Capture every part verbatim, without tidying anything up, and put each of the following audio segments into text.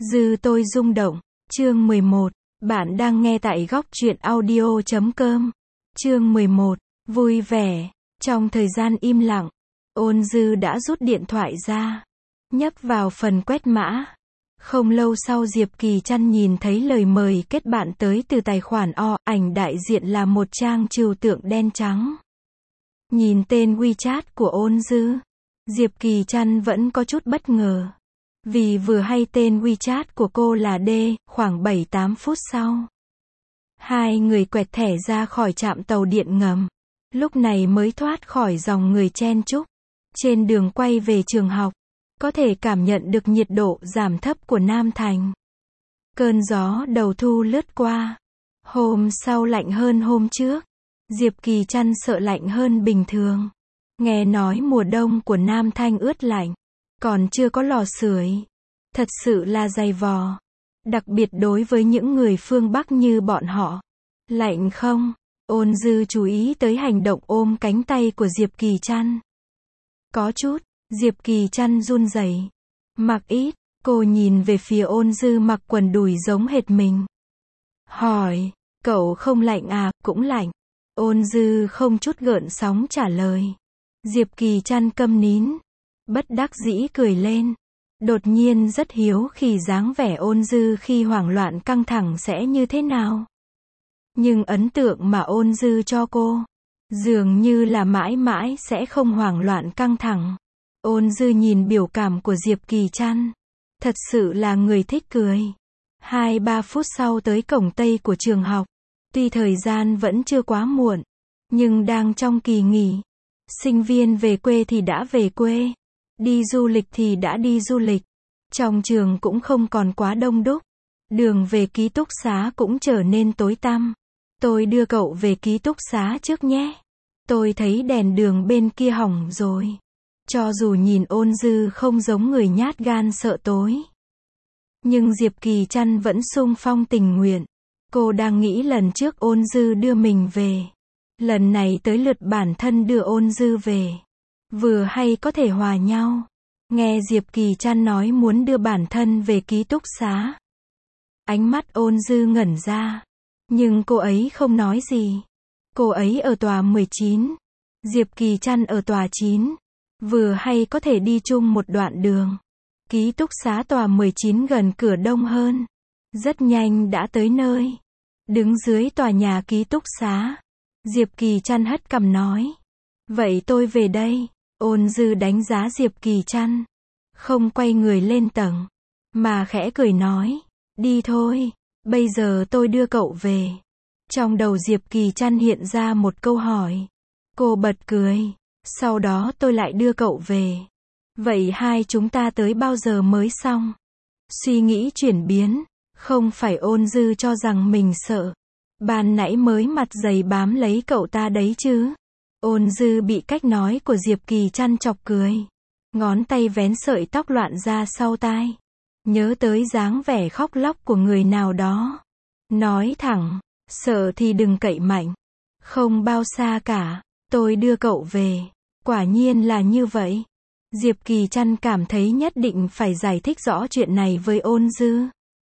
Dư tôi rung động. Chương mười một. Bạn đang nghe tại góc truyện audio chấm com. Chương mười một. Vui vẻ. Trong thời gian im lặng, Ôn Dư đã rút điện thoại ra, nhấp vào phần quét mã. Không lâu sau Diệp Kỳ Trăn nhìn thấy lời mời kết bạn tới từ tài khoản O, ảnh đại diện là một trang trừu tượng đen trắng. Nhìn tên WeChat của Ôn Dư, Diệp Kỳ Trăn vẫn có chút bất ngờ. Vì vừa hay tên WeChat của cô là D, khoảng bảy tám phút sau, hai người quẹt thẻ ra khỏi trạm tàu điện ngầm. Lúc này mới thoát khỏi dòng người chen chúc. Trên đường quay về trường học, có thể cảm nhận được nhiệt độ giảm thấp của Nam Thành. Cơn gió đầu thu lướt qua. Hôm sau lạnh hơn hôm trước. Diệp Kỳ Trăn sợ lạnh hơn bình thường. Nghe nói mùa đông của Nam Thanh ướt lạnh, còn chưa có lò sưởi. Thật sự là dày vò. Đặc biệt đối với những người phương Bắc như bọn họ. Lạnh không? Ôn Dư chú ý tới hành động ôm cánh tay của Diệp Kỳ Trăn. Có chút. Diệp Kỳ Trăn run rẩy. Mặc ít. Cô nhìn về phía Ôn Dư mặc quần đùi giống hệt mình. Hỏi, cậu không lạnh à? Cũng lạnh. Ôn Dư không chút gợn sóng trả lời. Diệp Kỳ Trăn câm nín. Bất đắc dĩ cười lên. Đột nhiên rất hiếu kỳ dáng vẻ Ôn Dư khi hoảng loạn căng thẳng sẽ như thế nào. Nhưng ấn tượng mà Ôn Dư cho cô, dường như là mãi mãi sẽ không hoảng loạn căng thẳng. Ôn Dư nhìn biểu cảm của Diệp Kỳ Trăn. Thật sự là người thích cười. Hai ba phút sau tới cổng Tây của trường học. Tuy thời gian vẫn chưa quá muộn, nhưng đang trong kỳ nghỉ. Sinh viên về quê thì đã về quê. Đi du lịch thì đã đi du lịch. Trong trường cũng không còn quá đông đúc. Đường về ký túc xá cũng trở nên tối tăm. Tôi đưa cậu về ký túc xá trước nhé. Tôi thấy đèn đường bên kia hỏng rồi. Cho dù nhìn Ôn Dư không giống người nhát gan sợ tối, nhưng Diệp Kỳ Trăn vẫn xung phong tình nguyện. Cô đang nghĩ lần trước Ôn Dư đưa mình về. Lần này tới lượt bản thân đưa Ôn Dư về. Vừa hay có thể hòa nhau. Nghe Diệp Kỳ Trăn nói muốn đưa bản thân về ký túc xá. Ánh mắt Ôn Dư ngẩn ra. Nhưng cô ấy không nói gì. Cô ấy ở tòa mười chín. Diệp Kỳ Trăn ở tòa chín. Vừa hay có thể đi chung một đoạn đường. Ký túc xá tòa mười chín gần cửa đông hơn. Rất nhanh đã tới nơi. Đứng dưới tòa nhà ký túc xá, Diệp Kỳ Trăn hất cằm nói. Vậy tôi về đây. Ôn Dư đánh giá Diệp Kỳ Trăn. Không quay người lên tầng, mà khẽ cười nói. Đi thôi, bây giờ tôi đưa cậu về. Trong đầu Diệp Kỳ Trăn hiện ra một câu hỏi. Cô bật cười. Sau đó tôi lại đưa cậu về. Vậy hai chúng ta tới bao giờ mới xong? Suy nghĩ chuyển biến. Không phải Ôn Dư cho rằng mình sợ. Ban nãy mới mặt dày bám lấy cậu ta đấy chứ. Ôn Dư bị cách nói của Diệp Kỳ Trăn chọc cười. Ngón tay vén sợi tóc loạn ra sau tai. Nhớ tới dáng vẻ khóc lóc của người nào đó. Nói thẳng, sợ thì đừng cậy mạnh. Không bao xa cả, tôi đưa cậu về. Quả nhiên là như vậy. Diệp Kỳ Trăn cảm thấy nhất định phải giải thích rõ chuyện này với Ôn Dư.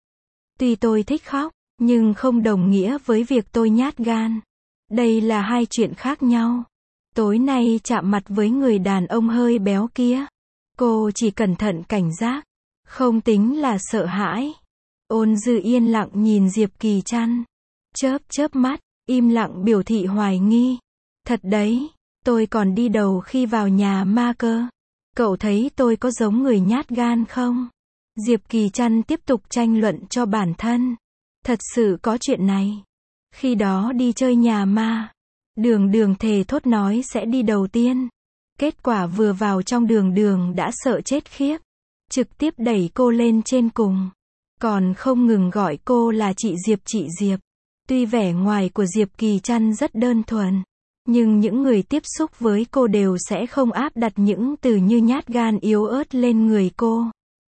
Tuy tôi thích khóc, nhưng không đồng nghĩa với việc tôi nhát gan. Đây là hai chuyện khác nhau. Tối nay chạm mặt với người đàn ông hơi béo kia. Cô chỉ cẩn thận cảnh giác. Không tính là sợ hãi. Ôn Dư yên lặng nhìn Diệp Kỳ Trăn. Chớp chớp mắt, im lặng biểu thị hoài nghi. Thật đấy, tôi còn đi đầu khi vào nhà ma cơ. Cậu thấy tôi có giống người nhát gan không? Diệp Kỳ Trăn tiếp tục tranh luận cho bản thân. Thật sự có chuyện này. Khi đó đi chơi nhà ma, Đường Đường thề thốt nói sẽ đi đầu tiên. Kết quả vừa vào trong Đường Đường đã sợ chết khiếp. Trực tiếp đẩy cô lên trên cùng. Còn không ngừng gọi cô là chị Diệp chị Diệp. Tuy vẻ ngoài của Diệp Kỳ Trăn rất đơn thuần, nhưng những người tiếp xúc với cô đều sẽ không áp đặt những từ như nhát gan yếu ớt lên người cô.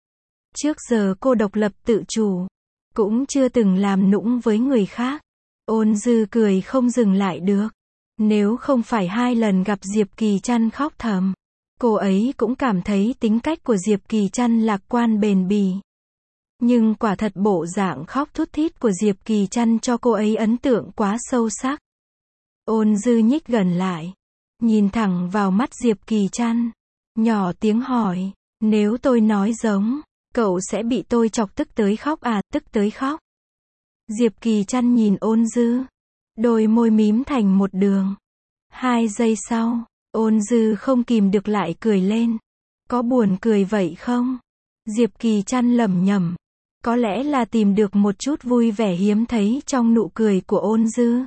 Trước giờ cô độc lập tự chủ, cũng chưa từng làm nũng với người khác. Ôn Dư cười không dừng lại được. Nếu không phải hai lần gặp Diệp Kỳ Trăn khóc thầm, cô ấy cũng cảm thấy tính cách của Diệp Kỳ Trăn lạc quan bền bỉ. Nhưng quả thật bộ dạng khóc thút thít của Diệp Kỳ Trăn cho cô ấy ấn tượng quá sâu sắc. Ôn Dư nhích gần lại, nhìn thẳng vào mắt Diệp Kỳ Trăn, nhỏ tiếng hỏi, nếu tôi nói giống, cậu sẽ bị tôi chọc tức tới khóc à, tức tới khóc. Diệp Kỳ Trăn nhìn Ôn Dư, đôi môi mím thành một đường. Hai giây sau, Ôn Dư không kìm được lại cười lên. Có buồn cười vậy không? Diệp Kỳ Trăn lẩm nhẩm. Có lẽ là tìm được một chút vui vẻ hiếm thấy trong nụ cười của Ôn Dư.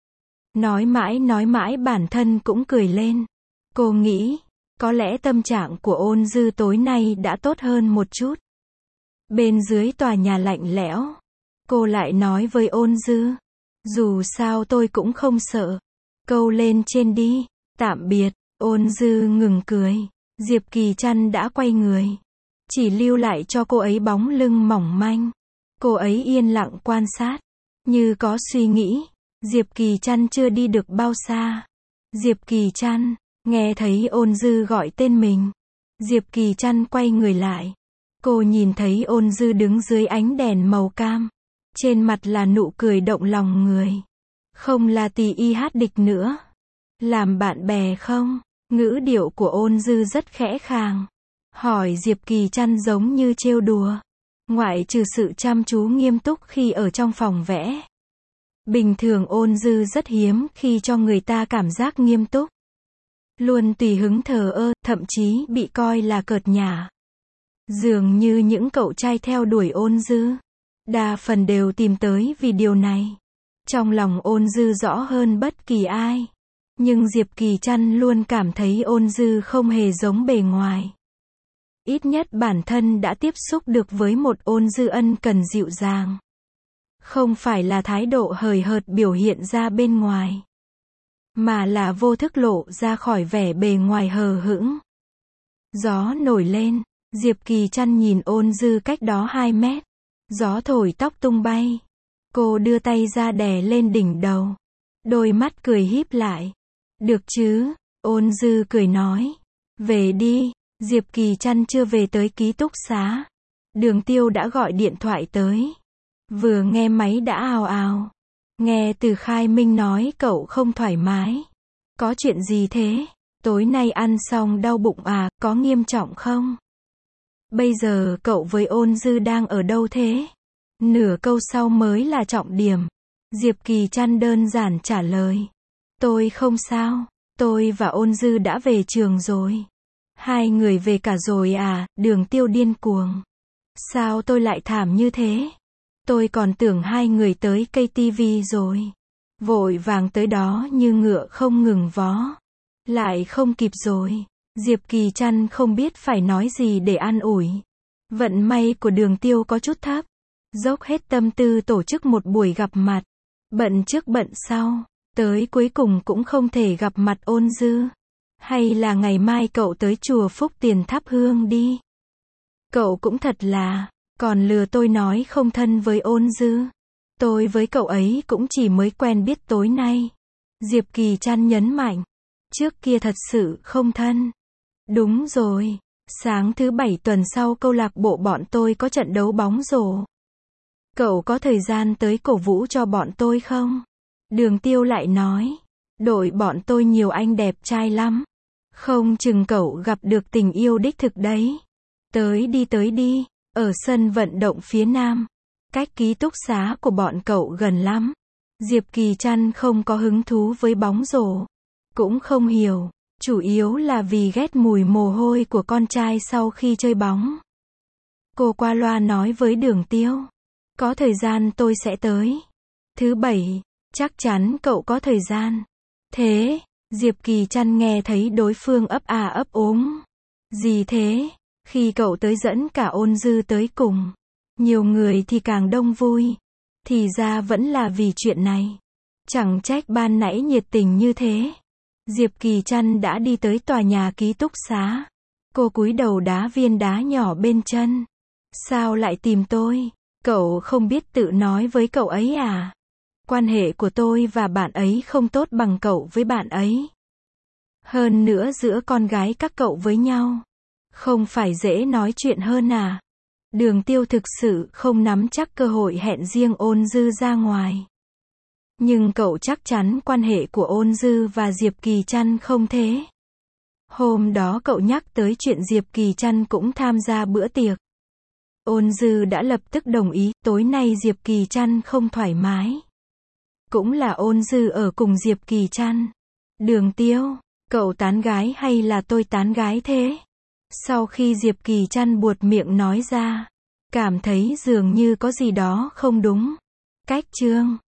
Nói mãi nói mãi bản thân cũng cười lên. Cô nghĩ, có lẽ tâm trạng của Ôn Dư tối nay đã tốt hơn một chút. Bên dưới tòa nhà lạnh lẽo, cô lại nói với Ôn Dư, dù sao tôi cũng không sợ. Câu lên trên đi, tạm biệt. Ôn Dư ngừng cười. Diệp Kỳ Trăn đã quay người, chỉ lưu lại cho cô ấy bóng lưng mỏng manh. Cô ấy yên lặng quan sát, như có suy nghĩ. Diệp Kỳ Trăn chưa đi được bao xa. Diệp Kỳ Trăn, nghe thấy Ôn Dư gọi tên mình. Diệp Kỳ Trăn quay người lại. Cô nhìn thấy Ôn Dư đứng dưới ánh đèn màu cam. Trên mặt là nụ cười động lòng người. Không là tì y hát địch nữa. Làm bạn bè không? Ngữ điệu của Ôn Dư rất khẽ khàng. Hỏi Diệp Kỳ Trăn giống như trêu đùa. Ngoại trừ sự chăm chú nghiêm túc khi ở trong phòng vẽ. Bình thường Ôn Dư rất hiếm khi cho người ta cảm giác nghiêm túc. Luôn tùy hứng thờ ơ, thậm chí bị coi là cợt nhả. Dường như những cậu trai theo đuổi Ôn Dư, đa phần đều tìm tới vì điều này. Trong lòng Ôn Dư rõ hơn bất kỳ ai. Nhưng Diệp Kỳ Trăn luôn cảm thấy Ôn Dư không hề giống bề ngoài. Ít nhất bản thân đã tiếp xúc được với một Ôn Dư ân cần dịu dàng. Không phải là thái độ hời hợt biểu hiện ra bên ngoài, mà là vô thức lộ ra khỏi vẻ bề ngoài hờ hững. Gió nổi lên, Diệp Kỳ Trăn nhìn Ôn Dư cách đó hai mét. Gió thổi tóc tung bay. Cô đưa tay ra đè lên đỉnh đầu. Đôi mắt cười híp lại. Được chứ? Ôn Dư cười nói. Về đi. Diệp Kỳ Trăn chưa về tới ký túc xá. Đường Tiêu đã gọi điện thoại tới. Vừa nghe máy đã ào ào. Nghe từ Khai Minh nói cậu không thoải mái. Có chuyện gì thế? Tối nay ăn xong đau bụng à, có nghiêm trọng không? Bây giờ cậu với Ôn Dư đang ở đâu thế? Nửa câu sau mới là trọng điểm. Diệp Kỳ Trăn đơn giản trả lời. Tôi không sao. Tôi và Ôn Dư đã về trường rồi. Hai người về cả rồi à? Đường Tiêu điên cuồng. Sao tôi lại thảm như thế? Tôi còn tưởng hai người tới cây tivi rồi. Vội vàng tới đó như ngựa không ngừng vó. Lại không kịp rồi. Diệp Kỳ Trăn không biết phải nói gì để an ủi. Vận may của Đường Tiêu có chút thấp. Dốc hết tâm tư tổ chức một buổi gặp mặt. Bận trước bận sau. Tới cuối cùng cũng không thể gặp mặt Ôn Dư. Hay là ngày mai cậu tới chùa Phúc Tiền thắp hương đi. Cậu cũng thật là, còn lừa tôi nói không thân với Ôn Dư. Tôi với cậu ấy cũng chỉ mới quen biết tối nay. Diệp Kỳ Trăn nhấn mạnh. Trước kia thật sự không thân. Đúng rồi. Sáng thứ bảy tuần sau câu lạc bộ bọn tôi có trận đấu bóng rổ. Cậu có thời gian tới cổ vũ cho bọn tôi không? Đường Tiêu lại nói. Đội bọn tôi nhiều anh đẹp trai lắm. Không chừng cậu gặp được tình yêu đích thực đấy. Tới đi tới đi. Ở sân vận động phía nam. Cách ký túc xá của bọn cậu gần lắm. Diệp Kỳ Trăn không có hứng thú với bóng rổ. Cũng không hiểu. Chủ yếu là vì ghét mùi mồ hôi của con trai sau khi chơi bóng. Cô qua loa nói với Đường Tiêu. Có thời gian tôi sẽ tới. Thứ bảy, chắc chắn cậu có thời gian. Thế, Diệp Kỳ Trăn nghe thấy đối phương ấp à ấp úng. Gì thế? Khi cậu tới dẫn cả Ôn Dư tới cùng. Nhiều người thì càng đông vui. Thì ra vẫn là vì chuyện này. Chẳng trách ban nãy nhiệt tình như thế. Diệp Kỳ Trăn đã đi tới tòa nhà ký túc xá. Cô cúi đầu đá viên đá nhỏ bên chân. Sao lại tìm tôi? Cậu không biết tự nói với cậu ấy à? Quan hệ của tôi và bạn ấy không tốt bằng cậu với bạn ấy. Hơn nữa giữa con gái các cậu với nhau. Không phải dễ nói chuyện hơn à? Đường Tiêu thực sự không nắm chắc cơ hội hẹn riêng Ôn Dư ra ngoài. Nhưng cậu chắc chắn quan hệ của Ôn Dư và Diệp Kỳ Trăn không thế. Hôm đó cậu nhắc tới chuyện Diệp Kỳ Trăn cũng tham gia bữa tiệc. Ôn Dư đã lập tức đồng ý, tối nay Diệp Kỳ Trăn không thoải mái. Cũng là Ôn Dư ở cùng Diệp Kỳ Trăn. Đường Tiêu, cậu tán gái hay là tôi tán gái thế? Sau khi Diệp Kỳ Trăn buột miệng nói ra, cảm thấy dường như có gì đó không đúng. Cách Trương